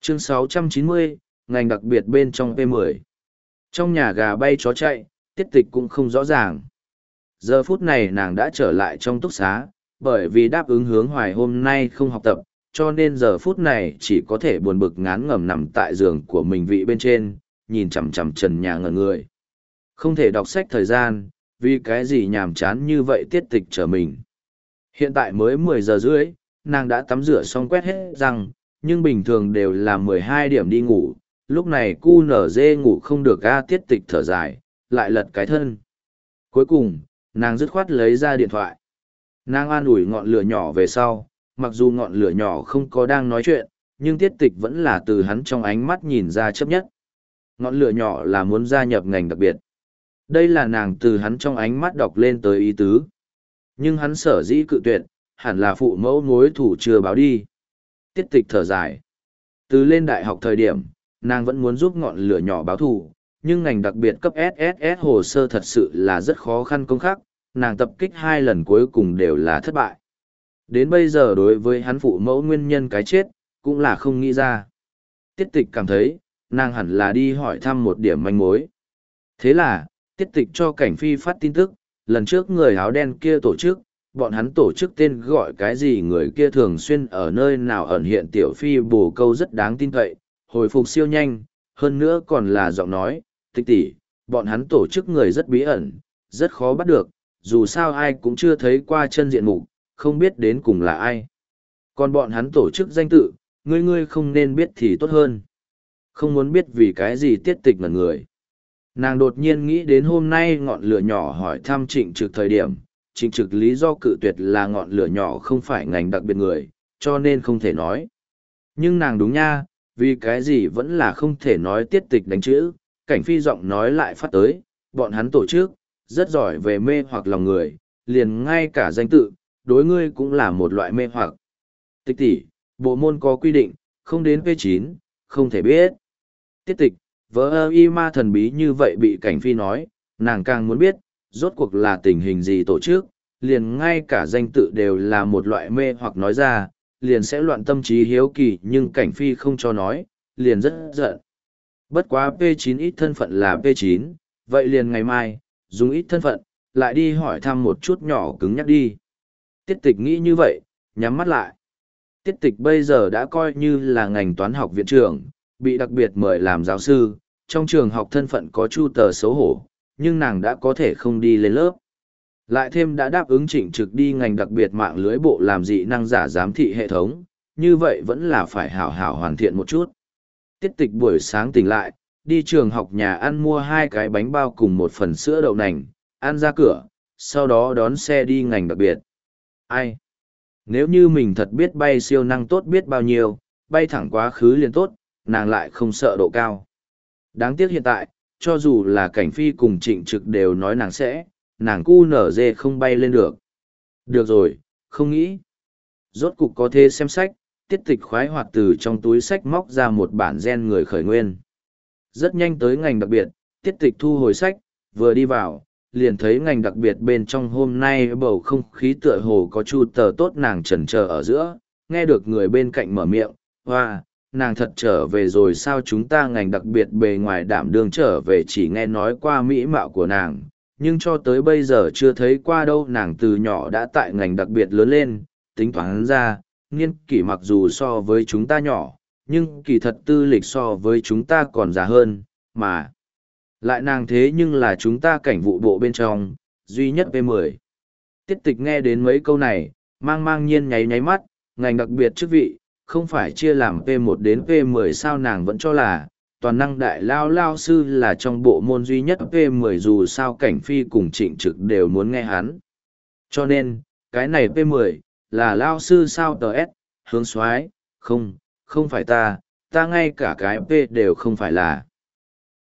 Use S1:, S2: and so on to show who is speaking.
S1: Chương 690, ngành đặc biệt bên trong P10. Trong nhà gà bay chó chạy, Tiết Tịch cũng không rõ ràng. Giờ phút này nàng đã trở lại trong túc xá, bởi vì đáp ứng hướng hoài hôm nay không học tập, cho nên giờ phút này chỉ có thể buồn bực ngán ngẩm nằm tại giường của mình vị bên trên, nhìn chằm chằm trần nhà ngẩn người. Không thể đọc sách thời gian, vì cái gì nhàm chán như vậy Tiết Tịch trở mình. Hiện tại mới 10 giờ rưỡi, nàng đã tắm rửa xong quét hết răng, nhưng bình thường đều là 12 điểm đi ngủ, lúc này cu nở dê ngủ không được Tiết Tịch thở dài, lại lật cái thân. Cuối cùng, nàng dứt khoát lấy ra điện thoại. Nàng an ủi ngọn lửa nhỏ về sau, mặc dù ngọn lửa nhỏ không có đang nói chuyện, nhưng Tiết Tịch vẫn là từ hắn trong ánh mắt nhìn ra chấp nhất. Ngọn lửa nhỏ là muốn gia nhập ngành đặc biệt. Đây là nàng từ hắn trong ánh mắt đọc lên tới ý tứ. Nhưng hắn sở dĩ cự tuyệt, hẳn là phụ mẫu mối thủ chưa báo đi. Tiết Tịch thở dài. Từ lên đại học thời điểm, nàng vẫn muốn giúp ngọn lửa nhỏ báo thù, nhưng ngành đặc biệt cấp SSS hồ sơ thật sự là rất khó khăn công khắc, nàng tập kích 2 lần cuối cùng đều là thất bại. Đến bây giờ đối với hắn phụ mẫu nguyên nhân cái chết, cũng là không nghĩ ra. Tiết Tịch cảm thấy, nàng hẳn là đi hỏi thăm một điểm manh mối. Thế là, Tiết Tịch cho Cảnh Phi phát tin tức, lần trước người áo đen kia tổ chức, bọn hắn tổ chức tên gọi cái gì người kia thường xuyên ở nơi nào ẩn hiện tiểu phi bồ câu rất đáng tin cậy, hồi phục siêu nhanh, hơn nữa còn là giọng nói, Tịch tỷ, bọn hắn tổ chức người rất bí ẩn, rất khó bắt được, dù sao ai cũng chưa thấy qua chân diện mục, không biết đến cùng là ai. Còn bọn hắn tổ chức danh tự, ngươi không nên biết thì tốt hơn. Không muốn biết vì cái gì Tiết Tịch ngẩn người. Nàng đột nhiên nghĩ đến hôm nay ngọn lửa nhỏ hỏi thăm Trịnh Trực thời điểm, Trịnh Trực lý do cự tuyệt là ngọn lửa nhỏ không phải ngành đặc biệt người, cho nên không thể nói. Nhưng nàng đúng nha, vì cái gì vẫn là không thể nói Tiết Tịch đánh chữ, Cảnh Phi giọng nói lại phát tới, bọn hắn tổ chức, rất giỏi về mê hoặc lòng người, liền ngay cả danh tự, đối ngươi cũng là một loại mê hoặc. Tịch tỷ, bộ môn có quy định, không đến P9, không thể biết. Tiết Tịch, vỡ y ma thần bí như vậy bị Cảnh Phi nói, nàng càng muốn biết, rốt cuộc là tình hình gì tổ chức, liền ngay cả danh tự đều là một loại mê hoặc nói ra, liền sẽ loạn tâm trí hiếu kỳ nhưng Cảnh Phi không cho nói, liền rất giận. Bất quá P9 ít thân phận là P9, vậy liền ngày mai, dùng ít thân phận, lại đi hỏi thăm một chút nhỏ cứng nhắc đi. Tiết Tịch nghĩ như vậy, nhắm mắt lại. Tiết Tịch bây giờ đã coi như là ngành toán học viện trưởng, bị đặc biệt mời làm giáo sư, trong trường học thân phận có chu tờ xấu hổ, nhưng nàng đã có thể không đi lên lớp. Lại thêm đã đáp ứng Trịnh Trực đi ngành đặc biệt mạng lưới bộ làm dị năng giả giám thị hệ thống, như vậy vẫn là phải hảo hảo hoàn thiện một chút. Tiết Tịch buổi sáng tỉnh lại, đi trường học nhà ăn mua 2 cái bánh bao cùng một phần sữa đậu nành, ăn ra cửa, sau đó đón xe đi ngành đặc biệt. Ai? Nếu như mình thật biết bay siêu năng tốt biết bao nhiêu, bay thẳng quá khứ liền tốt, nàng lại không sợ độ cao. Đáng tiếc hiện tại, cho dù là Cảnh Phi cùng Trịnh Trực đều nói nàng sẽ, nàng cu nở dê không bay lên được. Được rồi, không nghĩ. Rốt cục có thể xem sách, Tiết Tịch khoái hoạt từ trong túi sách móc ra một bản gen người khởi nguyên. Rất nhanh tới ngành đặc biệt, Tiết Tịch thu hồi sách, vừa đi vào, liền thấy ngành đặc biệt bên trong hôm nay bầu không khí tựa hồ có chu tờ tốt nàng chần chờ ở giữa, nghe được người bên cạnh mở miệng, hoa, nàng thật trở về rồi sao chúng ta ngành đặc biệt bề ngoài đảm đương trở về chỉ nghe nói qua mỹ mạo của nàng, nhưng cho tới bây giờ chưa thấy qua đâu nàng từ nhỏ đã tại ngành đặc biệt lớn lên, tính toán ra, niên kỷ mặc dù so với chúng ta nhỏ, nhưng kỳ thật tư lịch so với chúng ta còn già hơn, mà lại nàng thế nhưng là chúng ta cảnh vụ bộ bên trong, duy nhất P10. Tiết Tịch nghe đến mấy câu này, mang nhiên nháy nháy mắt, ngành đặc biệt chức vị, không phải chia làm P1 đến P10 sao nàng vẫn cho là, toàn năng đại lao sư là trong bộ môn duy nhất P10 dù sao Cảnh Phi cùng Trịnh Trực đều muốn nghe hắn. Cho nên, cái này P10, là lao sư sao tờ S, hướng soái không phải ta ngay cả cái P đều không phải là.